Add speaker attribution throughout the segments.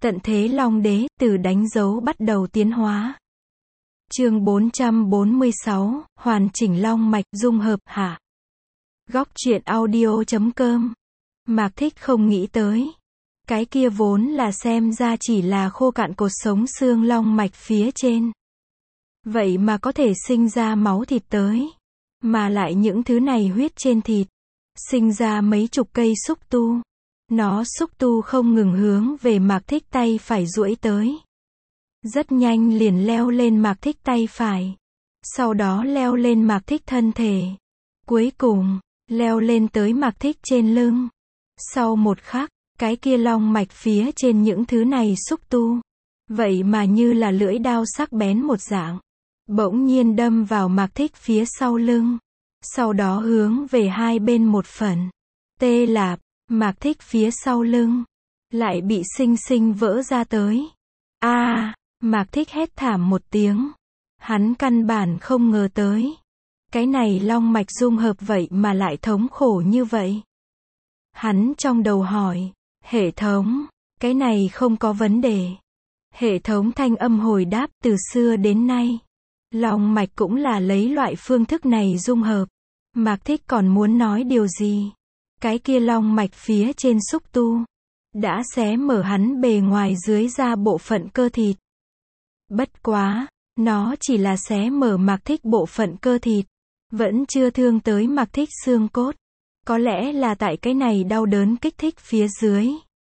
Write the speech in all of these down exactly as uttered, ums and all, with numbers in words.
Speaker 1: Tận thế Long Đế, từ đánh dấu bắt đầu tiến hóa. Chương bốn trăm bốn mươi sáu, hoàn chỉnh long mạch, dung hợp, hạ. Góc truyện audio chấm com. Mạc Thích không nghĩ tới. Cái kia vốn là xem ra chỉ là khô cạn cột sống xương long mạch phía trên. Vậy mà có thể sinh ra máu thịt tới. Mà lại những thứ này huyết trên thịt. Sinh ra mấy chục cây xúc tu. Nó xúc tu không ngừng hướng về Mạc Thích tay phải duỗi tới. Rất nhanh liền leo lên Mạc Thích tay phải. Sau đó leo lên Mạc Thích thân thể. Cuối cùng, leo lên tới Mạc Thích trên lưng. Sau một khắc, cái kia long mạch phía trên những thứ này xúc tu. Vậy mà như là lưỡi dao sắc bén một dạng. Bỗng nhiên đâm vào Mạc Thích phía sau lưng. Sau đó hướng về hai bên một phần. Tê lạp, Mạc Thích phía sau lưng. Lại bị xinh xinh vỡ ra tới. A, à, Mạc Thích hét thảm một tiếng. Hắn căn bản không ngờ tới. Cái này long mạch dung hợp vậy mà lại thống khổ như vậy. Hắn trong đầu hỏi, hệ thống, cái này không có vấn đề. Hệ thống thanh âm hồi đáp, từ xưa đến nay. Long mạch cũng là lấy loại phương thức này dung hợp. Mạc Thích còn muốn nói điều gì? Cái kia long mạch phía trên xúc tu. Đã xé mở hắn bề ngoài dưới ra bộ phận cơ thịt. Bất quá, nó chỉ là xé mở Mạc Thích bộ phận cơ thịt. Vẫn chưa thương tới Mạc Thích xương cốt. Có lẽ là tại cái này đau đớn kích thích phía dưới.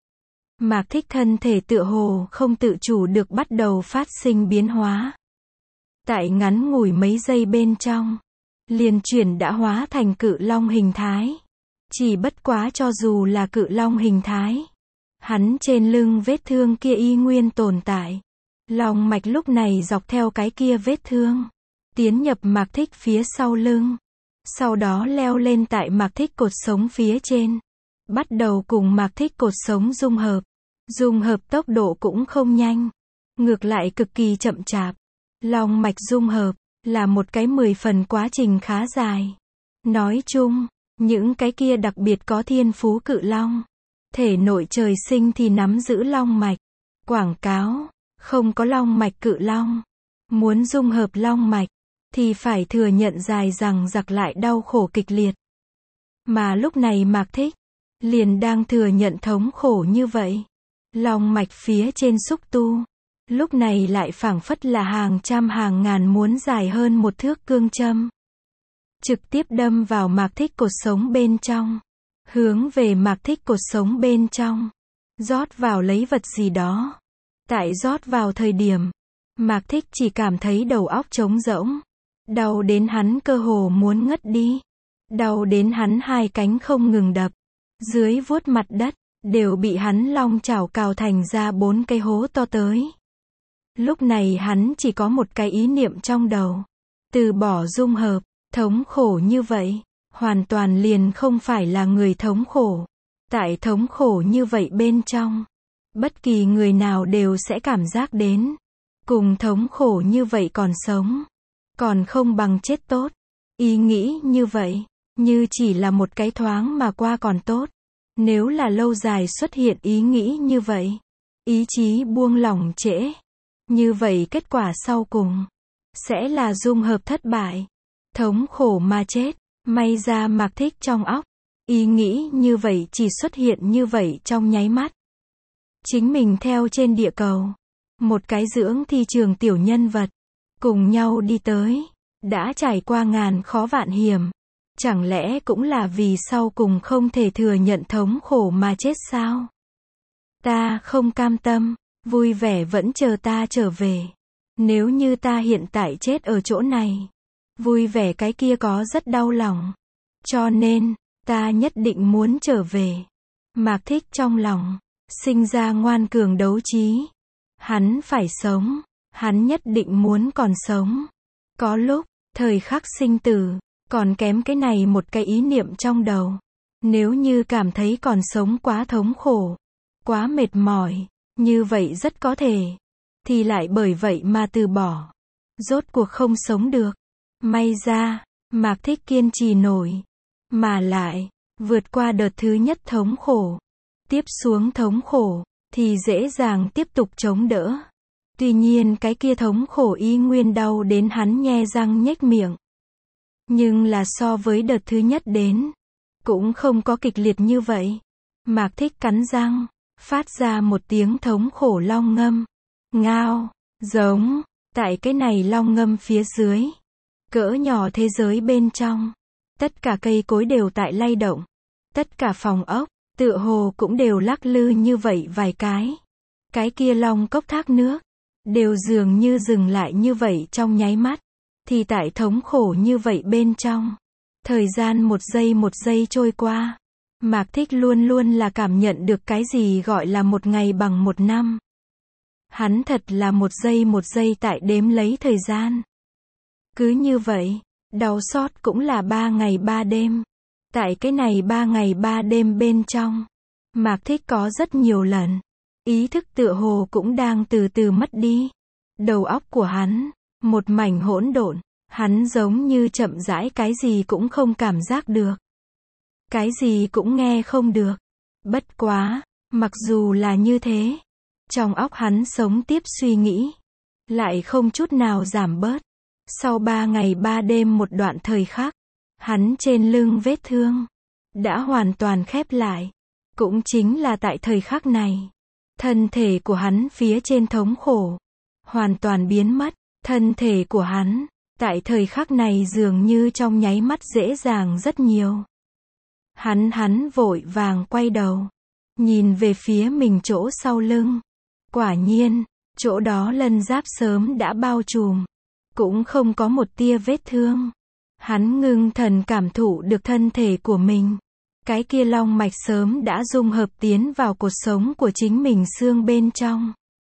Speaker 1: Mạc Thích thân thể tựa hồ không tự chủ được bắt đầu phát sinh biến hóa. Tại ngắn ngủi mấy giây bên trong, liền chuyển đã hóa thành cự long hình thái. Chỉ bất quá cho dù là cự long hình thái, hắn trên lưng vết thương kia y nguyên tồn tại. Long mạch lúc này dọc theo cái kia vết thương, tiến nhập Mạc Thích phía sau lưng. Sau đó leo lên tại Mạc Thích cột sống phía trên. Bắt đầu cùng Mạc Thích cột sống dung hợp. Dung hợp tốc độ cũng không nhanh. Ngược lại cực kỳ chậm chạp. Long mạch dung hợp là một cái mười phần quá trình khá dài. Nói chung, những cái kia đặc biệt có thiên phú cự long, thể nội trời sinh thì nắm giữ long mạch. Quảng cáo, không có long mạch cự long. Muốn dung hợp long mạch, thì phải thừa nhận dài dằng dặc lại đau khổ kịch liệt. Mà lúc này Mạc Thích, liền đang thừa nhận thống khổ như vậy. Long mạch phía trên xúc tu, lúc này lại phảng phất là hàng trăm hàng ngàn muốn dài hơn một thước cương châm. Trực tiếp đâm vào Mạc Thích cột sống bên trong. Hướng về Mạc Thích cột sống bên trong. Rót vào lấy vật gì đó. Tại rót vào thời điểm, Mạc Thích chỉ cảm thấy đầu óc trống rỗng. Đau đến hắn cơ hồ muốn ngất đi. Đau đến hắn hai cánh không ngừng đập. Dưới vuốt mặt đất, đều bị hắn long chảo cào thành ra bốn cái hố to tới. Lúc này hắn chỉ có một cái ý niệm trong đầu. Từ bỏ dung hợp, thống khổ như vậy, hoàn toàn liền không phải là người thống khổ. Tại thống khổ như vậy bên trong, bất kỳ người nào đều sẽ cảm giác đến. Cùng thống khổ như vậy còn sống, còn không bằng chết tốt. Ý nghĩ như vậy, như chỉ là một cái thoáng mà qua còn tốt. Nếu là lâu dài xuất hiện ý nghĩ như vậy, ý chí buông lỏng trễ, như vậy kết quả sau cùng sẽ là dung hợp thất bại, thống khổ mà chết. May ra Mạc Thích trong óc, ý nghĩ như vậy chỉ xuất hiện như vậy trong nháy mắt. Chính mình theo trên địa cầu, một cái dưỡng thi trường tiểu nhân vật, cùng nhau đi tới, đã trải qua ngàn khó vạn hiểm. Chẳng lẽ cũng là vì sau cùng không thể thừa nhận thống khổ mà chết sao? Ta không cam tâm, vui vẻ vẫn chờ ta trở về. Nếu như ta hiện tại chết ở chỗ này, vui vẻ cái kia có rất đau lòng. Cho nên, ta nhất định muốn trở về. Mạc Thích trong lòng, sinh ra ngoan cường đấu trí. Hắn phải sống, hắn nhất định muốn còn sống. Có lúc, thời khắc sinh tử, còn kém cái này một cái ý niệm trong đầu. Nếu như cảm thấy còn sống quá thống khổ, quá mệt mỏi, như vậy rất có thể, thì lại bởi vậy mà từ bỏ. Rốt cuộc không sống được. May ra, Mạc Thích kiên trì nổi. Mà lại, vượt qua đợt thứ nhất thống khổ. Tiếp xuống thống khổ, thì dễ dàng tiếp tục chống đỡ. Tuy nhiên cái kia thống khổ y nguyên đau đến hắn nhe răng nhếch miệng. Nhưng là so với đợt thứ nhất đến, cũng không có kịch liệt như vậy. Mạc Thích cắn răng, phát ra một tiếng thống khổ long ngâm. Ngao, giống, tại cái này long ngâm phía dưới. Cỡ nhỏ thế giới bên trong. Tất cả cây cối đều tại lay động. Tất cả phòng ốc, tựa hồ cũng đều lắc lư như vậy vài cái. Cái kia long cốc thác nước, đều dường như dừng lại như vậy trong nháy mắt. Thì tại thống khổ như vậy bên trong. Thời gian một giây một giây trôi qua. Mạc Thích luôn luôn là cảm nhận được cái gì gọi là một ngày bằng một năm. Hắn thật là một giây một giây tại đếm lấy thời gian. Cứ như vậy, đau xót cũng là ba ngày ba đêm. Tại cái này ba ngày ba đêm bên trong, Mạc Thích có rất nhiều lần. Ý thức tựa hồ cũng đang từ từ mất đi. Đầu óc của hắn, một mảnh hỗn độn. Hắn giống như chậm rãi cái gì cũng không cảm giác được. Cái gì cũng nghe không được. Bất quá, mặc dù là như thế, trong óc hắn sống tiếp suy nghĩ, lại không chút nào giảm bớt. Sau ba ngày ba đêm một đoạn thời khắc, hắn trên lưng vết thương, đã hoàn toàn khép lại. Cũng chính là tại thời khắc này, thân thể của hắn phía trên thống khổ, hoàn toàn biến mất. Thân thể của hắn, tại thời khắc này dường như trong nháy mắt dễ dàng rất nhiều. Hắn hắn vội vàng quay đầu, nhìn về phía mình chỗ sau lưng. Quả nhiên, chỗ đó lân giáp sớm đã bao trùm, cũng không có một tia vết thương. Hắn ngưng thần cảm thụ được thân thể của mình. Cái kia long mạch sớm đã dung hợp tiến vào cột sống của chính mình xương bên trong.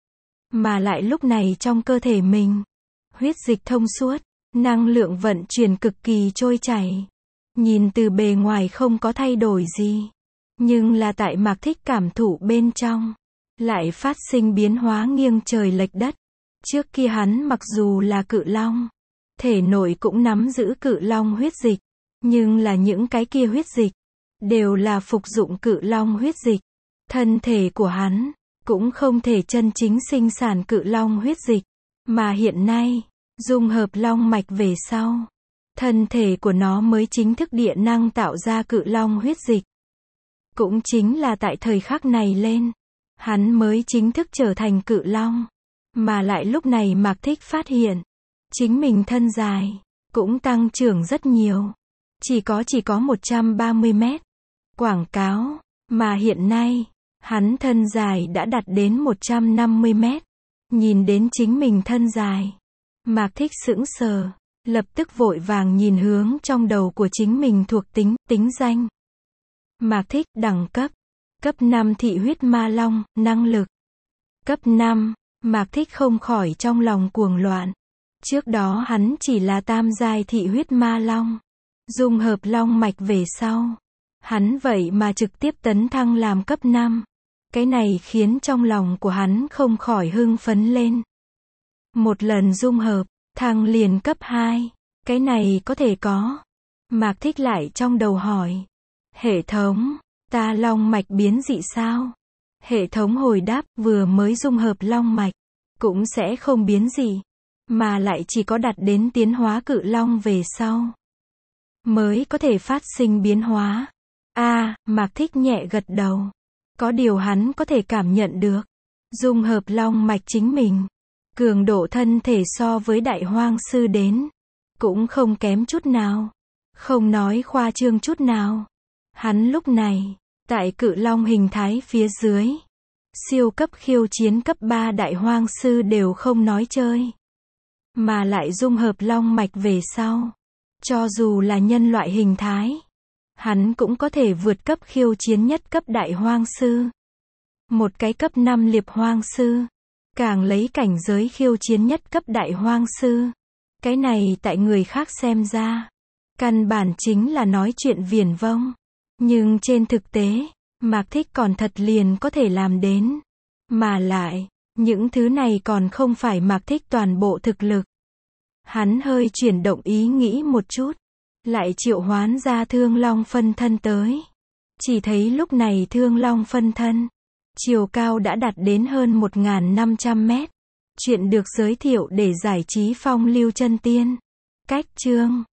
Speaker 1: Mà lại lúc này trong cơ thể mình, huyết dịch thông suốt, năng lượng vận chuyển cực kỳ trôi chảy. Nhìn từ bề ngoài không có thay đổi gì. Nhưng là tại Mạc Thích cảm thụ bên trong, lại phát sinh biến hóa nghiêng trời lệch đất. Trước kia hắn mặc dù là cự long, thể nội cũng nắm giữ cự long huyết dịch. Nhưng là những cái kia huyết dịch, đều là phục dụng cự long huyết dịch. Thân thể của hắn, cũng không thể chân chính sinh sản cự long huyết dịch. Mà hiện nay, dung hợp long mạch về sau, thân thể của nó mới chính thức địa năng tạo ra cự long huyết dịch. Cũng chính là tại thời khắc này lên, hắn mới chính thức trở thành cự long. Mà lại lúc này Mạc Thích phát hiện, chính mình thân dài, cũng tăng trưởng rất nhiều. Chỉ có chỉ có một trăm ba mươi mét. Quảng cáo, mà hiện nay, hắn thân dài đã đạt đến một trăm năm mươi mét. Nhìn đến chính mình thân dài, Mạc Thích sững sờ, lập tức vội vàng nhìn hướng trong đầu của chính mình thuộc tính, tính danh. Mạc Thích, đẳng cấp, cấp năm thị huyết ma long, năng lực. Cấp năm, Mạc Thích không khỏi trong lòng cuồng loạn. Trước đó hắn chỉ là tam giai thị huyết ma long. Dung hợp long mạch về sau, hắn vậy mà trực tiếp tấn thăng làm cấp năm. Cái này khiến trong lòng của hắn không khỏi hưng phấn lên. Một lần dung hợp, thăng liền cấp hai. Cái này có thể có. Mạc Thích lại trong đầu hỏi. Hệ thống, ta long mạch biến dị sao? Hệ thống hồi đáp, vừa mới dung hợp long mạch, cũng sẽ không biến dị. Mà lại chỉ có đạt đến tiến hóa cự long về sau, mới có thể phát sinh biến hóa. A, à, Mạc Thích nhẹ gật đầu. Có điều hắn có thể cảm nhận được. Dung hợp long mạch chính mình. Cường độ thân thể so với đại hoang sư đến. Cũng không kém chút nào. Không nói khoa trương chút nào. Hắn lúc này, tại cự long hình thái phía dưới. Siêu cấp khiêu chiến cấp ba đại hoang sư đều không nói chơi. Mà lại dung hợp long mạch về sau. Cho dù là nhân loại hình thái, hắn cũng có thể vượt cấp khiêu chiến nhất cấp đại hoang sư. Một cái cấp năm liệp hoang sư, càng lấy cảnh giới khiêu chiến nhất cấp đại hoang sư. Cái này tại người khác xem ra, căn bản chính là nói chuyện viển vông. Nhưng trên thực tế, Mạc Thích còn thật liền có thể làm đến. Mà lại, những thứ này còn không phải Mạc Thích toàn bộ thực lực. Hắn hơi chuyển động ý nghĩ một chút, lại triệu hoán ra thương long phân thân tới. Chỉ thấy lúc này thương long phân thân, Chiều cao đã đạt đến hơn một nghìn năm trăm mét. Chuyện được giới thiệu để giải trí phong lưu chân tiên. Cách chương